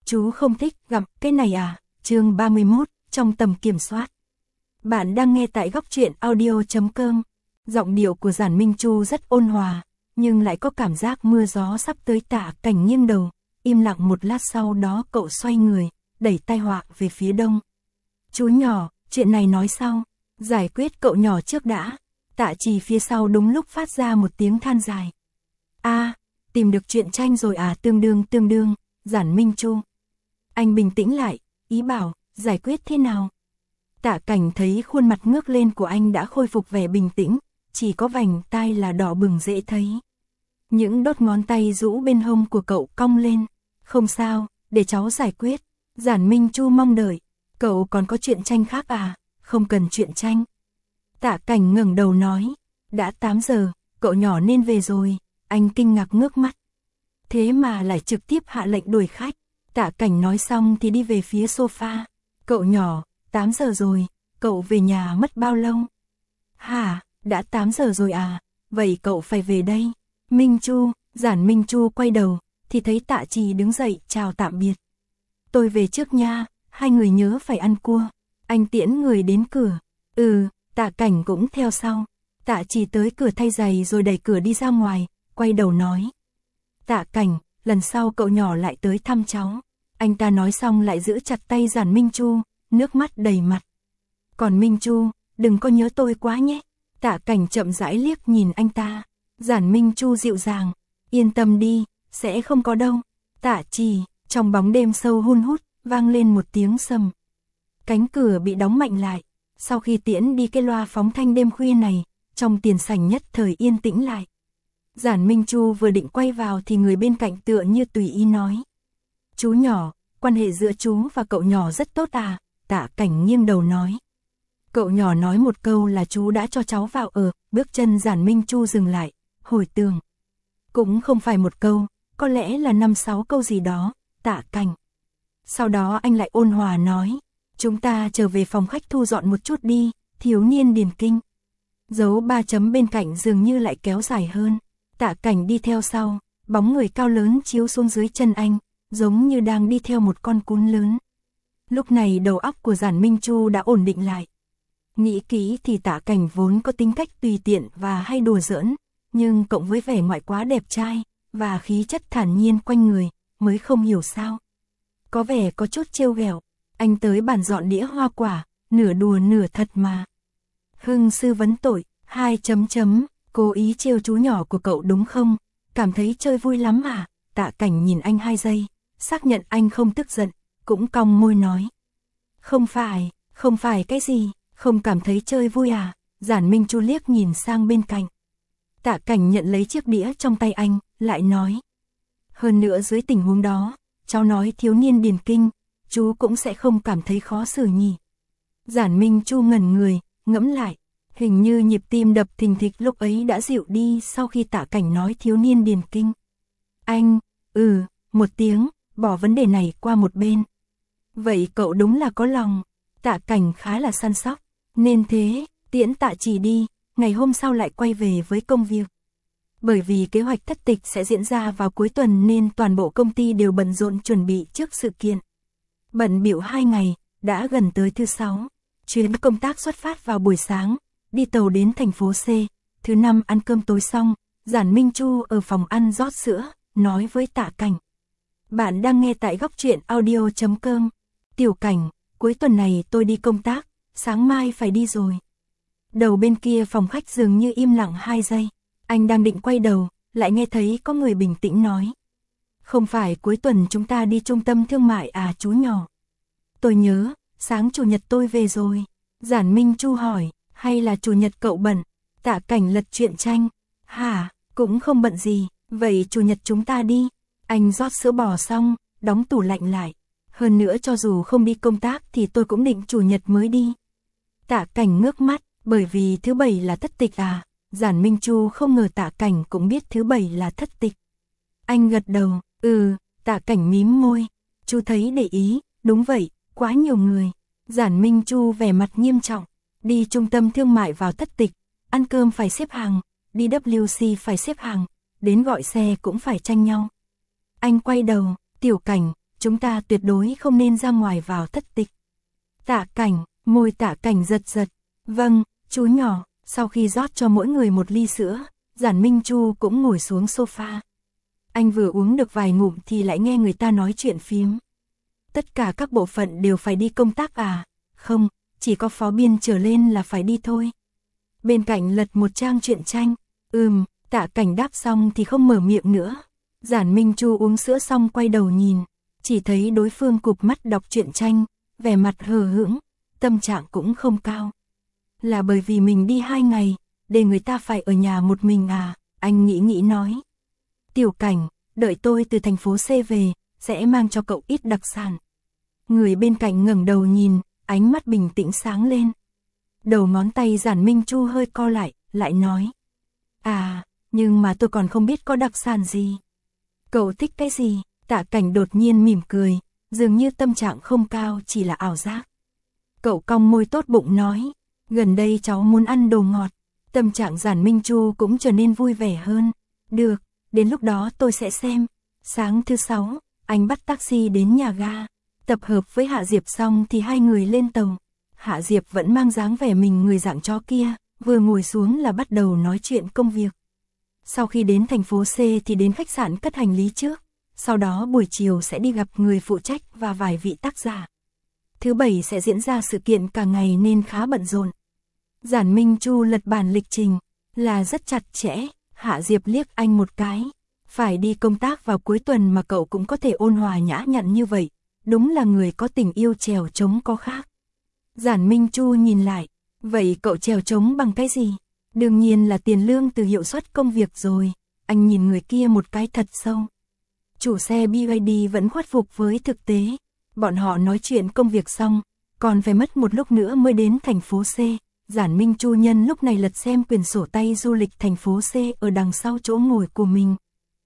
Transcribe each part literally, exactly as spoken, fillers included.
Chú không thích gặm cái này à? Chương ba mươi mốt, trong tầm kiểm soát. Bạn đang nghe tại góc truyện audio chấm com. Giọng điệu của Giản Minh Chu rất ôn hòa, nhưng lại có cảm giác mưa gió sắp tới. Tạ Cảnh nghiêng đầu, im lặng một lát, sau đó cậu xoay người, đẩy tai họa về phía đông. Chú nhỏ, chuyện này nói sau, giải quyết cậu nhỏ trước đã. Tạ Trì phía sau đúng lúc phát ra một tiếng than dài. A, tìm được truyện tranh rồi à? Tương đương tương đương, Giản Minh Chu. Anh bình tĩnh lại, ý bảo, giải quyết thế nào? Tạ Cảnh thấy khuôn mặt ngước lên của anh đã khôi phục vẻ bình tĩnh, chỉ có vành tai là đỏ bừng dễ thấy. Những đốt ngón tay rũ bên hông của cậu cong lên. Không sao, để cháu giải quyết. Giản Minh Chu mong đợi. Cậu còn có truyện tranh khác à? Không cần truyện tranh. Tạ Cảnh ngẩng đầu nói. Đã tám giờ, cậu nhỏ nên về rồi. Anh kinh ngạc ngước mắt. Thế mà lại trực tiếp hạ lệnh đuổi khách. Tạ Cảnh nói xong thì đi về phía sofa. Cậu nhỏ, tám giờ rồi, cậu về nhà mất bao lâu? Hả, đã tám giờ rồi à? Vậy cậu phải về đây. Minh Chu, Giản Minh Chu quay đầu, thì thấy Tạ Trì đứng dậy chào tạm biệt. Tôi về trước nha, hai người nhớ phải ăn cua. Anh tiễn người đến cửa. Ừ, Tạ Cảnh cũng theo sau. Tạ Trì tới cửa thay giày rồi đẩy cửa đi ra ngoài, quay đầu nói. Tạ Cảnh, lần sau cậu nhỏ lại tới thăm cháu. Anh ta nói xong lại giữ chặt tay Giản Minh Chu, nước mắt đầy mặt. Còn Minh Chu, đừng có nhớ tôi quá nhé. Tạ Cảnh chậm rãi liếc nhìn anh ta. Giản Minh Chu dịu dàng. Yên tâm đi, sẽ không có đâu. Tạ Trì, trong bóng đêm sâu hun hút, vang lên một tiếng sầm. Cánh cửa bị đóng mạnh lại. Sau khi tiễn đi cái loa phóng thanh đêm khuya này, trong tiền sảnh nhất thời yên tĩnh lại. Giản Minh Chu vừa định quay vào thì người bên cạnh tựa như tùy ý nói. Chú nhỏ, quan hệ giữa chú và cậu nhỏ rất tốt à? Tạ Cảnh nghiêng đầu nói. Cậu nhỏ nói một câu là chú đã cho cháu vào ở. Bước chân Giản Minh Chu dừng lại, hồi tưởng. Cũng không phải một câu, có lẽ là năm sáu câu gì đó. Tạ Cảnh. Sau đó anh lại ôn hòa nói. Chúng ta trở về phòng khách thu dọn một chút đi, thiếu niên điền kinh. Dấu ba chấm bên cạnh dường như lại kéo dài hơn. Tạ Cảnh đi theo sau, bóng người cao lớn chiếu xuống dưới chân anh, giống như đang đi theo một con cún lớn. Lúc này đầu óc của Giản Minh Chu đã ổn định lại. Nghĩ kỹ thì Tạ Cảnh vốn có tính cách tùy tiện và hay đùa giỡn, nhưng cộng với vẻ ngoài quá đẹp trai và khí chất thản nhiên quanh người, mới không hiểu sao. Có vẻ có chút trêu ghẹo. Anh tới bàn dọn đĩa hoa quả, nửa đùa nửa thật mà. Hưng sư vấn tội, hai chấm chấm, cố ý trêu chú nhỏ của cậu đúng không? Cảm thấy chơi vui lắm à? Tạ Cảnh nhìn anh hai giây, xác nhận anh không tức giận, cũng cong môi nói. Không phải, không phải cái gì, không cảm thấy chơi vui à? Giản Minh Chu liếc nhìn sang bên cạnh. Tạ Cảnh nhận lấy chiếc đĩa trong tay anh, lại nói. Hơn nữa dưới tình huống đó, cháu nói thiếu niên điền kinh, chú cũng sẽ không cảm thấy khó xử nhỉ. Giản Minh Chu ngẩn người, ngẫm lại, hình như nhịp tim đập thình thịch lúc ấy đã dịu đi sau khi Tạ Cảnh nói thiếu niên điền kinh. Anh, ừ, một tiếng, bỏ vấn đề này qua một bên. Vậy cậu đúng là có lòng. Tạ Cảnh khá là săn sóc, nên thế, tiễn Tạ Trì đi, ngày hôm sau lại quay về với công việc. Bởi vì kế hoạch thất tịch sẽ diễn ra vào cuối tuần nên toàn bộ công ty đều bận rộn chuẩn bị trước sự kiện. Bận bịu hai ngày, đã gần tới thứ sáu. Chuyến công tác xuất phát vào buổi sáng, đi tàu đến thành phố C. Thứ năm ăn cơm tối xong, Giản Minh Chu ở phòng ăn rót sữa, nói với Tạ Cảnh. Bạn đang nghe tại góc truyện audio chấm com. Tiểu Cảnh, cuối tuần này tôi đi công tác, sáng mai phải đi rồi. Đầu bên kia phòng khách dường như im lặng hai giây. Anh đang định quay đầu, lại nghe thấy có người bình tĩnh nói. Không phải cuối tuần chúng ta đi trung tâm thương mại à chú nhỏ? Tôi nhớ, sáng chủ nhật tôi về rồi. Giản Minh Chu hỏi, hay là chủ nhật cậu bận? Tạ Cảnh lật truyện tranh. Hả, cũng không bận gì, vậy chủ nhật chúng ta đi. Anh rót sữa bò xong, đóng tủ lạnh lại. Hơn nữa cho dù không đi công tác thì tôi cũng định chủ nhật mới đi. Tạ Cảnh ngước mắt, bởi vì thứ bảy là thất tịch à? Giản Minh Chu không ngờ Tạ Cảnh cũng biết thứ bảy là thất tịch. Anh gật đầu, ừ, Tạ Cảnh mím môi. Chu thấy để ý, đúng vậy, quá nhiều người. Giản Minh Chu vẻ mặt nghiêm trọng. Đi trung tâm thương mại vào thất tịch, ăn cơm phải xếp hàng, đi W C phải xếp hàng, đến gọi xe cũng phải tranh nhau. Anh quay đầu, Tiểu Cảnh, chúng ta tuyệt đối không nên ra ngoài vào thất tịch. Tạ Cảnh, môi Tạ Cảnh giật giật. Vâng, chú nhỏ. Sau khi rót cho mỗi người một ly sữa, Giản Minh Chu cũng ngồi xuống sofa. Anh vừa uống được vài ngụm thì lại nghe người ta nói chuyện phiếm. Tất cả các bộ phận đều phải đi công tác à? Không, chỉ có phó biên trở lên là phải đi thôi. Bên cạnh lật một trang truyện tranh. Ừm, Tạ Cảnh đáp xong thì không mở miệng nữa. Giản Minh Chu uống sữa xong quay đầu nhìn, chỉ thấy đối phương cụp mắt đọc truyện tranh, vẻ mặt hờ hững, tâm trạng cũng không cao. Là bởi vì mình đi hai ngày, để người ta phải ở nhà một mình à? Anh nghĩ nghĩ nói. Tiểu Cảnh, đợi tôi từ thành phố C về, sẽ mang cho cậu ít đặc sản. Người bên cạnh ngẩng đầu nhìn, ánh mắt bình tĩnh sáng lên. Đầu ngón tay Giản Minh Chu hơi co lại, lại nói. À, nhưng mà tôi còn không biết có đặc sản gì. Cậu thích cái gì? Tạ Cảnh đột nhiên mỉm cười, dường như tâm trạng không cao chỉ là ảo giác. Cậu cong môi tốt bụng nói, gần đây cháu muốn ăn đồ ngọt. Tâm trạng Giản Minh Chu cũng trở nên vui vẻ hơn. Được, đến lúc đó tôi sẽ xem. Sáng thứ sáu, anh bắt taxi đến nhà ga. Tập hợp với Hạ Diệp xong thì hai người lên tàu. Hạ Diệp vẫn mang dáng vẻ mình người dạng chó kia, vừa ngồi xuống là bắt đầu nói chuyện công việc. Sau khi đến thành phố C thì đến khách sạn cất hành lý trước, sau đó buổi chiều sẽ đi gặp người phụ trách và vài vị tác giả. Thứ bảy sẽ diễn ra sự kiện cả ngày nên khá bận rộn. Giản Minh Chu lật bản lịch trình, là rất chặt chẽ. Hạ Diệp liếc anh một cái. Phải đi công tác vào cuối tuần mà cậu cũng có thể ôn hòa nhã nhặn như vậy, đúng là người có tình yêu trèo trống có khác. Giản Minh Chu nhìn lại, vậy cậu trèo trống bằng cái gì? Đương nhiên là tiền lương từ hiệu suất công việc rồi. Anh nhìn người kia một cái thật sâu. Chủ xe bê i đê vẫn khuất phục với thực tế. Bọn họ nói chuyện công việc xong, còn phải mất một lúc nữa mới đến thành phố C. Giản Minh Chu nhân lúc này lật xem quyển sổ tay du lịch thành phố C ở đằng sau chỗ ngồi của mình.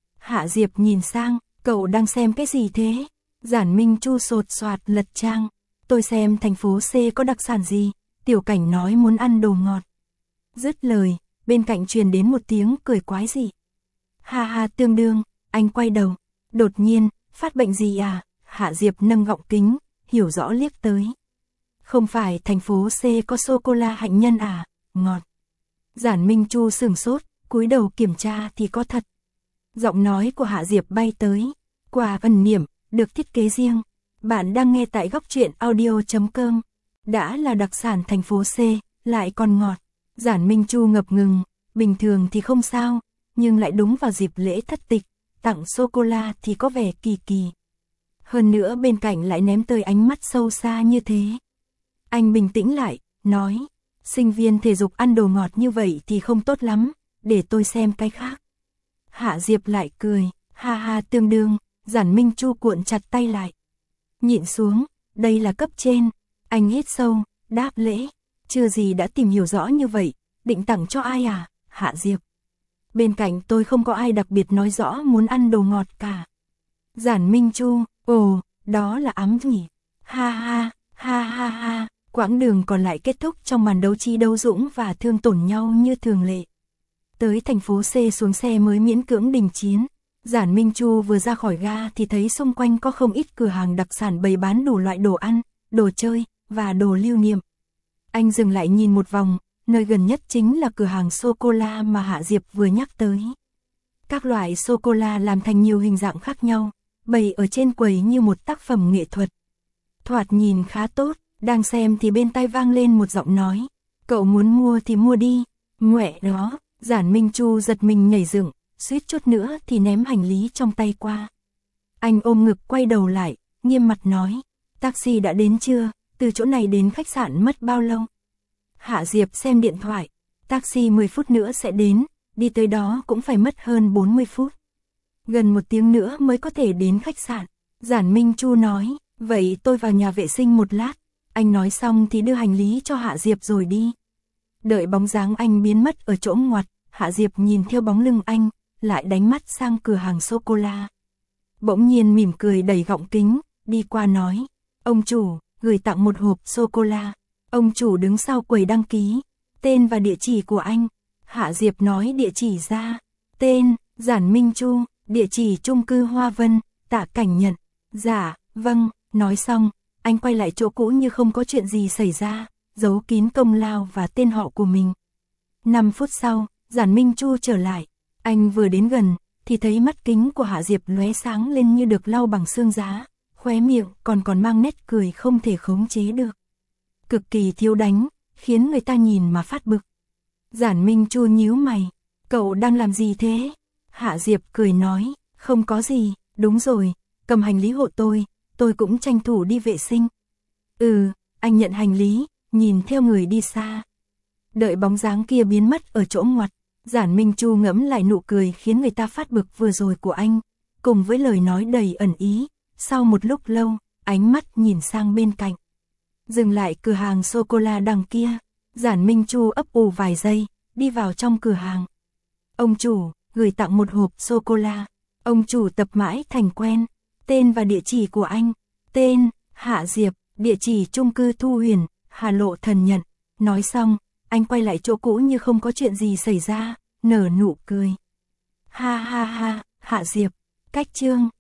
Hạ Diệp nhìn sang, cậu đang xem cái gì thế? Giản Minh Chu sột soạt lật trang. Tôi xem thành phố C có đặc sản gì, Tiểu Cảnh nói muốn ăn đồ ngọt. Dứt lời, bên cạnh truyền đến một tiếng cười quái dị. Ha ha tương đương, anh quay đầu. Đột nhiên, phát bệnh gì à? Hạ Diệp nâng gọng kính, hiểu rõ liếc tới. Không phải thành phố C có sô-cô-la hạnh nhân à? Ngọt. Giản Minh Chu sửng sốt, cúi đầu kiểm tra thì có thật. Giọng nói của Hạ Diệp bay tới. Quà ẩn niệm, được thiết kế riêng. Bạn đang nghe tại góc truyện audio chấm com. Đã là đặc sản thành phố C, lại còn ngọt. Giản Minh Chu ngập ngừng, bình thường thì không sao, nhưng lại đúng vào dịp lễ thất tịch, tặng sô-cô-la thì có vẻ kỳ kỳ. Hơn nữa bên cạnh lại ném tới ánh mắt sâu xa như thế. Anh bình tĩnh lại, nói, sinh viên thể dục ăn đồ ngọt như vậy thì không tốt lắm, để tôi xem cái khác. Hạ Diệp lại cười, ha ha tương đương. Giản Minh Chu cuộn chặt tay lại. Nhịn xuống, đây là cấp trên. Anh hít sâu, đáp lễ. Chưa gì đã tìm hiểu rõ như vậy, định tặng cho ai à? Hạ Diệp. Bên cạnh tôi không có ai đặc biệt nói rõ muốn ăn đồ ngọt cả. Giản Minh Chu, ồ, đó là ám nhỉ. Ha ha, ha ha ha. Quãng đường còn lại kết thúc trong màn đấu trí đấu dũng và thương tổn nhau như thường lệ. Tới thành phố C xuống xe mới miễn cưỡng đình chiến. Giản Minh Chu vừa ra khỏi ga thì thấy xung quanh có không ít cửa hàng đặc sản bày bán đủ loại đồ ăn, đồ chơi và đồ lưu niệm. Anh dừng lại nhìn một vòng, nơi gần nhất chính là cửa hàng sô-cô-la mà Hạ Diệp vừa nhắc tới. Các loại sô-cô-la làm thành nhiều hình dạng khác nhau, bày ở trên quầy như một tác phẩm nghệ thuật. Thoạt nhìn khá tốt, đang xem thì bên tai vang lên một giọng nói. Cậu muốn mua thì mua đi, nguệ đó. Giản Minh Chu giật mình nhảy dựng, suýt chút nữa thì ném hành lý trong tay qua. Anh ôm ngực quay đầu lại, nghiêm mặt nói, taxi đã đến chưa, từ chỗ này đến khách sạn mất bao lâu? Hạ Diệp xem điện thoại, taxi mười phút nữa sẽ đến, đi tới đó cũng phải mất hơn bốn mươi phút. Gần một tiếng nữa mới có thể đến khách sạn. Giản Minh Chu nói, vậy tôi vào nhà vệ sinh một lát. Anh nói xong thì đưa hành lý cho Hạ Diệp rồi đi. Đợi bóng dáng anh biến mất ở chỗ ngoặt, Hạ Diệp nhìn theo bóng lưng anh, lại đánh mắt sang cửa hàng sô-cô-la. Bỗng nhiên mỉm cười đẩy gọng kính, đi qua nói, ông chủ, gửi tặng một hộp sô-cô-la. Ông chủ đứng sau quầy đăng ký, tên và địa chỉ của anh. Hạ Diệp nói địa chỉ ra, tên, Giản Minh Chu, địa chỉ chung cư Hoa Vân, Tạ Cảnh nhận. Dạ, Vâng, nói xong, anh quay lại chỗ cũ như không có chuyện gì xảy ra, giấu kín công lao và tên họ của mình. Năm phút sau, Giản Minh Chu trở lại, anh vừa đến gần, thì thấy mắt kính của Hạ Diệp lóe sáng lên như được lau bằng xương giá, khóe miệng còn còn mang nét cười không thể khống chế được. Cực kỳ thiếu đánh, khiến người ta nhìn mà phát bực. Giản Minh Chu nhíu mày, cậu đang làm gì thế? Hạ Diệp cười nói, không có gì, đúng rồi, cầm hành lý hộ tôi, tôi cũng tranh thủ đi vệ sinh. Ừ, anh nhận hành lý, nhìn theo người đi xa. Đợi bóng dáng kia biến mất ở chỗ ngoặt, Giản Minh Chu ngẫm lại nụ cười khiến người ta phát bực vừa rồi của anh, cùng với lời nói đầy ẩn ý. Sau một lúc lâu, ánh mắt nhìn sang bên cạnh. Dừng lại cửa hàng sô-cô-la đằng kia, Giản Minh Chu ấp ủ vài giây, đi vào trong cửa hàng. Ông chủ, gửi tặng một hộp sô-cô-la. Ông chủ tập mãi thành quen. Tên và địa chỉ của anh. Tên, Hạ Diệp, địa chỉ chung cư Thu Huyền, Hà Lộ Thần Nhận. Nói xong, anh quay lại chỗ cũ như không có chuyện gì xảy ra, nở nụ cười. Ha ha ha, Hạ Diệp, cách chương.